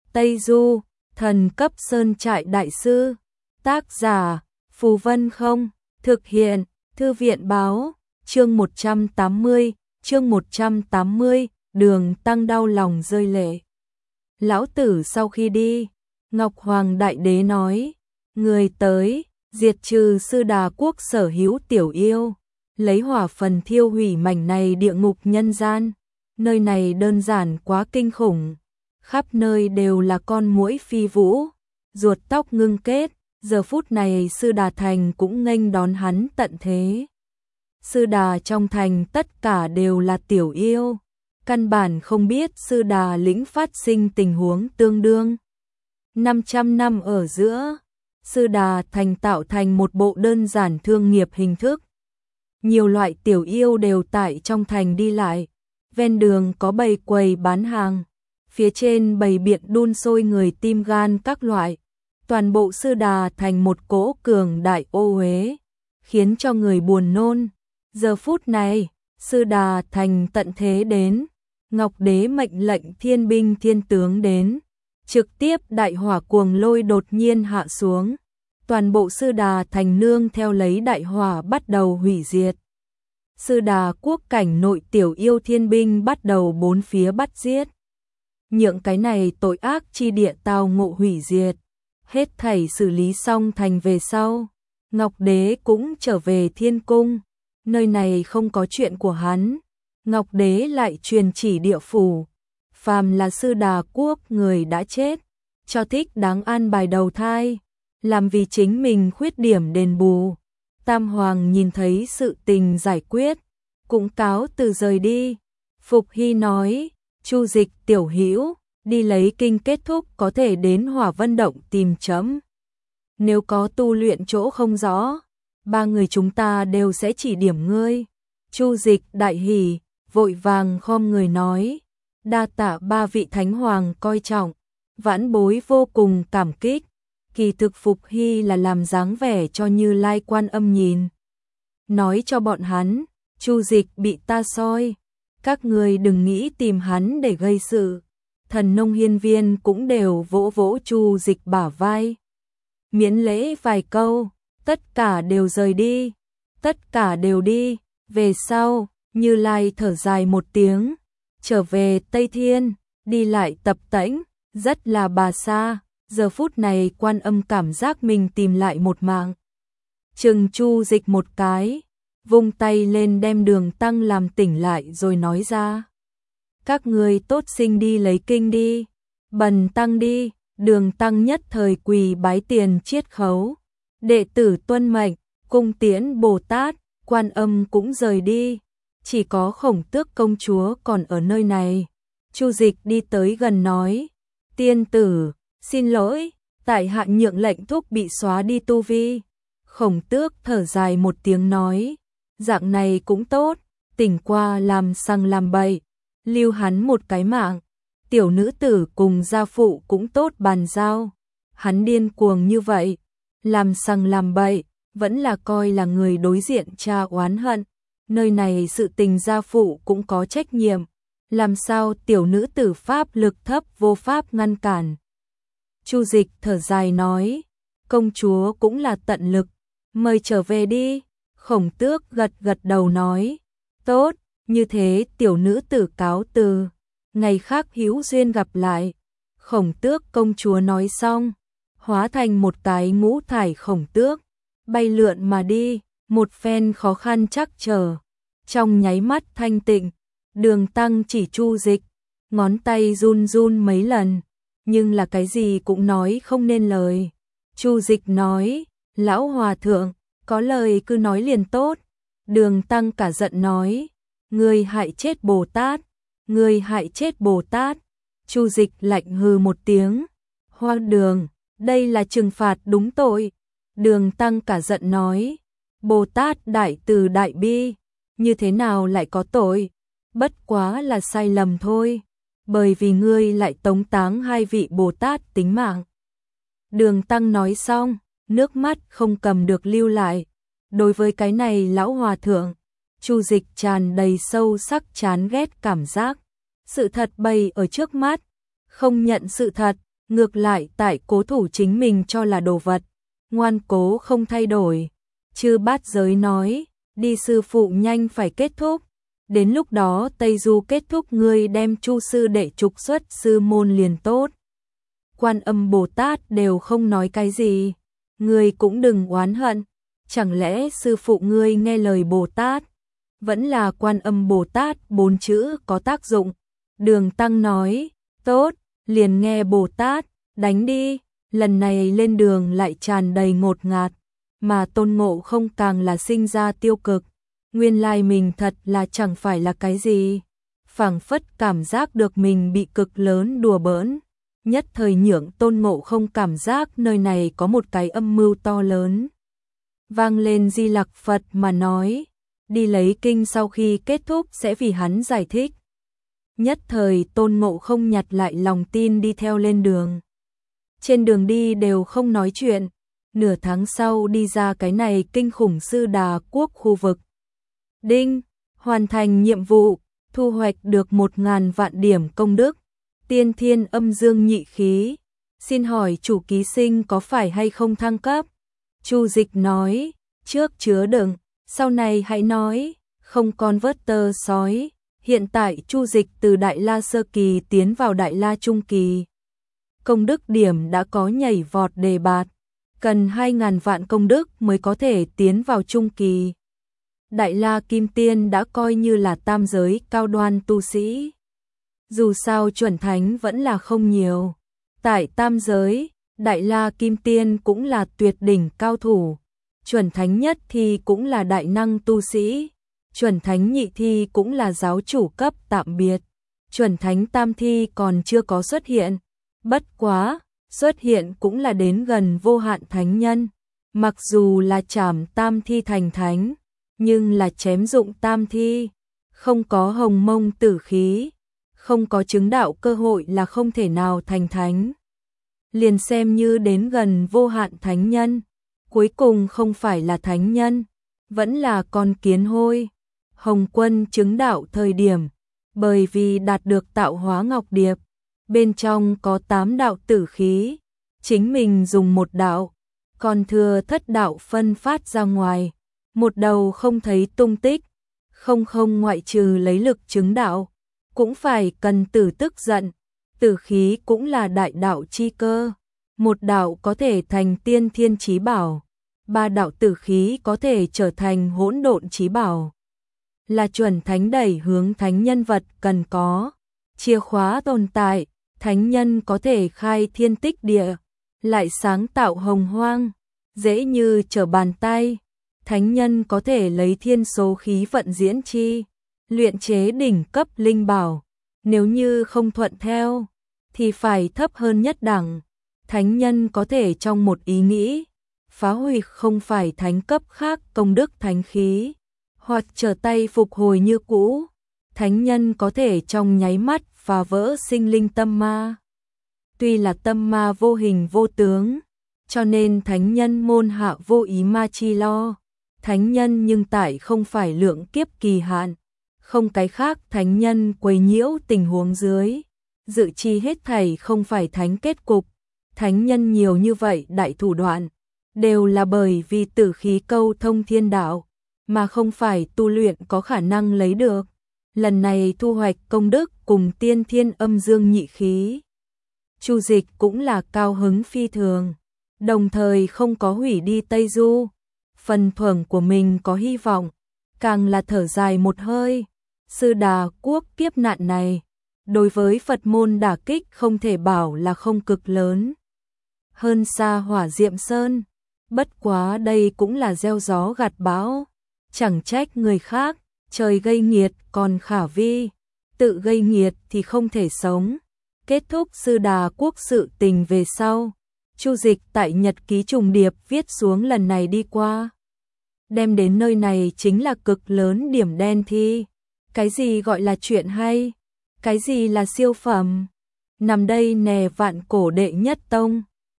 Tây Du, thần cấp sơn trại đại sư. Tác giả, Phù Vân Không. Thực hiện, Thư viện báo. Chương 180, Đường Tăng đau lòng rơi lệ. Lão tử sau khi đi, Ngọc Hoàng Đại Đế nói, người tới, diệt trừ Sư Đà quốc sở hữu tiểu yêu, lấy hỏa phần thiêu hủy mảnh này địa ngục nhân gian. Nơi này đơn giản quá kinh khủng, khắp nơi đều là con muỗi phi vũ, ruột tóc ngưng kết. Giờ phút này Sư Đà thành cũng nghênh đón hắn tận thế. Sư Đà trong thành tất cả đều là tiểu yêu, căn bản không biết Sư Đà lĩnh phát sinh tình huống tương đương. 500 năm ở giữa, Sư Đà thành tạo thành một bộ đơn giản thương nghiệp hình thức. Nhiều loại tiểu yêu đều tại trong thành đi lại, ven đường có bày quầy bán hàng, phía trên bày biện đun sôi người tim gan các loại. Toàn bộ Sư Đà thành một cỗ cường đại ô uế, khiến cho người buồn nôn. Giờ phút này, Sư Đà thành tận thế đến, Ngọc Đế mệnh lệnh thiên binh thiên tướng đến, trực tiếp đại hỏa cuồng lôi đột nhiên hạ xuống. Toàn bộ Sư Đà thành nương theo lấy đại hỏa bắt đầu hủy diệt. Sư Đà quốc cảnh nội tiểu yêu thiên binh bắt đầu bốn phía bắt giết. Những cái này tội ác chi địa tao ngộ hủy diệt. Hết thảy xử lý xong thành về sau, Ngọc Đế cũng trở về thiên cung. Nơi này không có chuyện của hắn. Ngọc Đế lại truyền chỉ địa phủ, phàm là Sư Đà quốc người đã chết, cho thích đáng an bài đầu thai, làm vì chính mình khuyết điểm đền bù. Tam Hoàng nhìn thấy sự tình giải quyết, cũng cáo từ rời đi. Phục Hy nói, Chu Dịch tiểu hữu, đi lấy kinh kết thúc có thể đến Hỏa Vân Động tìm chấm. Nếu có tu luyện chỗ không rõ, ba người chúng ta đều sẽ chỉ điểm ngươi. Chu Dịch đại hỉ, vội vàng khom người nói, đa tạ ba vị thánh hoàng coi trọng, vãn bối vô cùng cảm kích. Kỳ thực Phục Hy là làm dáng vẻ cho Như Lai Quan Âm nhìn. Nói cho bọn hắn, Chu Dịch bị ta soi, các người đừng nghĩ tìm hắn để gây sự. Thần nông hiên viên cũng đều vỗ vỗ Chu Dịch bả vai. Miễn lễ vài câu, tất cả đều rời đi, tất cả đều đi. Về sau, Như Lai thở dài một tiếng, trở về Tây Thiên, đi lại tập tễnh, rất là bà xa. Giờ phút này Quan Âm cảm giác mình tìm lại một mạng. Chừng Chu Dịch một cái, vung tay lên đem Đường Tăng làm tỉnh lại rồi nói ra. Các người tốt sinh đi lấy kinh đi, bần tăng đi. Đường Tăng nhất thời quỳ bái tiền chiết khấu. Đệ tử tuân mệnh, cung tiễn Bồ Tát. Quan Âm cũng rời đi, chỉ có Khổng Tước công chúa còn ở nơi này. Chu Dịch đi tới gần nói, tiên tử, xin lỗi, tại hạ nhượng lệnh thúc bị xóa đi tu vi. Khổng Tước thở dài một tiếng nói, dạng này cũng tốt, tỉnh qua làm sằng làm bậy, lưu hắn một cái mạng. Tiểu nữ tử cùng gia phụ cũng tốt bàn giao. Hắn điên cuồng như vậy, làm sằng làm bậy, vẫn là coi là người đối diện cha oán hận. Nơi này sự tình gia phụ cũng có trách nhiệm, làm sao tiểu nữ tử pháp lực thấp vô pháp ngăn cản. Chu Dịch thở dài nói, công chúa cũng là tận lực, mời trở về đi. Khổng Tước gật gật đầu nói, tốt, như thế tiểu nữ tử cáo từ, ngày khác hữu duyên gặp lại. Khổng Tước công chúa nói xong, hóa thành một cái ngũ thải khổng tước, bay lượn mà đi, một phen khó khăn chắc trở, trong nháy mắt thanh tịnh. Đường Tăng chỉ Chu Dịch, ngón tay run run mấy lần, nhưng là cái gì cũng nói không nên lời. Chu Dịch nói, lão hòa thượng, có lời cứ nói liền tốt. Đường Tăng cả giận nói, ngươi hại chết Bồ Tát, ngươi hại chết Bồ Tát. Chu Dịch lạnh hừ một tiếng, hoang đường, đây là trừng phạt đúng tội. Đường Tăng cả giận nói, Bồ Tát đại từ đại bi, như thế nào lại có tội, bất quá là sai lầm thôi, bởi vì ngươi lại tống táng hai vị Bồ Tát tính mạng. Đường Tăng nói xong, nước mắt không cầm được lưu lại. Đối với cái này lão hòa thượng, Chu Dịch tràn đầy sâu sắc chán ghét cảm giác. Sự thật bày ở trước mắt, không nhận sự thật, ngược lại tại cố thủ chính mình cho là đồ vật, ngoan cố không thay đổi. Chư Bát Giới nói, đi sư phụ nhanh phải kết thúc, đến lúc đó Tây Du kết thúc ngươi đem Chu sư đệ trục xuất sư môn liền tốt. Quan Âm Bồ Tát đều không nói cái gì, ngươi cũng đừng oán hận, chẳng lẽ sư phụ ngươi nghe lời Bồ Tát, vẫn là Quan Âm Bồ Tát 4 chữ có tác dụng. Đường Tăng nói, tốt, liền nghe Bồ Tát, đánh đi. Lần này lên đường lại tràn đầy ngột ngạt, mà Tôn Ngộ Không càng là sinh ra tiêu cực. Nguyên lai mình thật là chẳng phải là cái gì, phảng phất cảm giác được mình bị cực lớn đùa bỡn. Nhất thời nhượng Tôn Ngộ Không cảm giác nơi này có một cái âm mưu to lớn. Vang lên Di Lặc Phật mà nói, đi lấy kinh sau khi kết thúc sẽ vì hắn giải thích. Nhất thời Tôn Ngộ Không nhặt lại lòng tin đi theo lên đường. Trên đường đi đều không nói chuyện, nửa tháng sau đi ra cái này kinh khủng Sư Đà Quốc khu vực. Đinh, hoàn thành nhiệm vụ, thu hoạch được 1.000 vạn điểm công đức, tiên thiên âm dương nhị khí. Xin hỏi chủ ký sinh có phải hay không thăng cấp? Chu Dịch nói, trước chứa đựng, sau này hãy nói, không còn vớt tơ sói. Hiện tại Chu Dịch từ Đại La Sơ Kỳ tiến vào Đại La Trung Kỳ. Công đức điểm đã có nhảy vọt đề bạt, cần 2.000 vạn công đức mới có thể tiến vào Trung Kỳ. Đại La Kim Tiên đã coi như là tam giới cao đoan tu sĩ. Dù sao chuẩn thánh vẫn là không nhiều. Tại tam giới, Đại La Kim Tiên cũng là tuyệt đỉnh cao thủ. Chuẩn thánh nhất thì cũng là đại năng tu sĩ. Chuẩn thánh nhị thi cũng là giáo chủ cấp tạm biệt. Chuẩn thánh tam thi còn chưa có xuất hiện. Bất quá, xuất hiện cũng là đến gần vô hạn thánh nhân. Mặc dù là trảm tam thi thành thánh, nhưng là chém dụng tam thi, không có hồng mông tử khí, không có chứng đạo cơ hội là không thể nào thành thánh. Liền xem như đến gần vô hạn thánh nhân, cuối cùng không phải là thánh nhân, vẫn là con kiến hôi. Hồng Quân chứng đạo thời điểm, bởi vì đạt được tạo hóa ngọc điệp, bên trong có 8 đạo tử khí, chính mình dùng một đạo, còn thừa thất đạo phân phát ra ngoài, một đầu không thấy tung tích, không ngoại trừ lấy lực chứng đạo, cũng phải cần tử tức giận, tử khí cũng là đại đạo chi cơ, một đạo có thể thành tiên thiên chí bảo, 3 đạo tử khí có thể trở thành hỗn độn chí bảo. Là chuẩn thánh đẩy hướng thánh nhân vật cần có, chìa khóa tồn tại, thánh nhân có thể khai thiên tích địa, lại sáng tạo hồng hoang, dễ như trở bàn tay, thánh nhân có thể lấy thiên số khí vận diễn chi, luyện chế đỉnh cấp linh bảo, nếu như không thuận theo, thì phải thấp hơn nhất đẳng, thánh nhân có thể trong một ý nghĩ, phá hủy không phải thánh cấp khác công đức thánh khí, hoặc trở tay phục hồi như cũ, thánh nhân có thể trong nháy mắt phá vỡ sinh linh tâm ma. Tuy là tâm ma vô hình vô tướng, cho nên thánh nhân môn hạ vô ý ma chi lo, thánh nhân nhưng tại không phải lượng kiếp kỳ hạn, không cái khác thánh nhân quấy nhiễu tình huống dưới, dự chi hết thảy không phải thánh kết cục, thánh nhân nhiều như vậy đại thủ đoạn, đều là bởi vì tử khí câu thông thiên đạo, mà không phải tu luyện có khả năng lấy được. Lần này thu hoạch công đức cùng tiên thiên âm dương nhị khí. Chu Dịch cũng là cao hứng phi thường, đồng thời không có hủy đi Tây Du. Phần thưởng của mình có hy vọng, càng là thở dài một hơi. Sư Đà Quốc kiếp nạn này, đối với Phật môn đả kích không thể bảo là không cực lớn. Hơn xa Hỏa Diệm Sơn, bất quá đây cũng là gieo gió gặt bão. Chẳng trách người khác, trời gây nghiệt còn khả vi, tự gây nghiệt thì không thể sống. Kết thúc Sư Đà Quốc sự tình về sau, Chu Dịch tại nhật ký trùng điệp viết xuống lần này đi qua. Đem đến nơi này chính là cực lớn điểm đen thi. Cái gì gọi là chuyện hay? Cái gì là siêu phẩm? Nằm đây nè vạn cổ đệ nhất tông,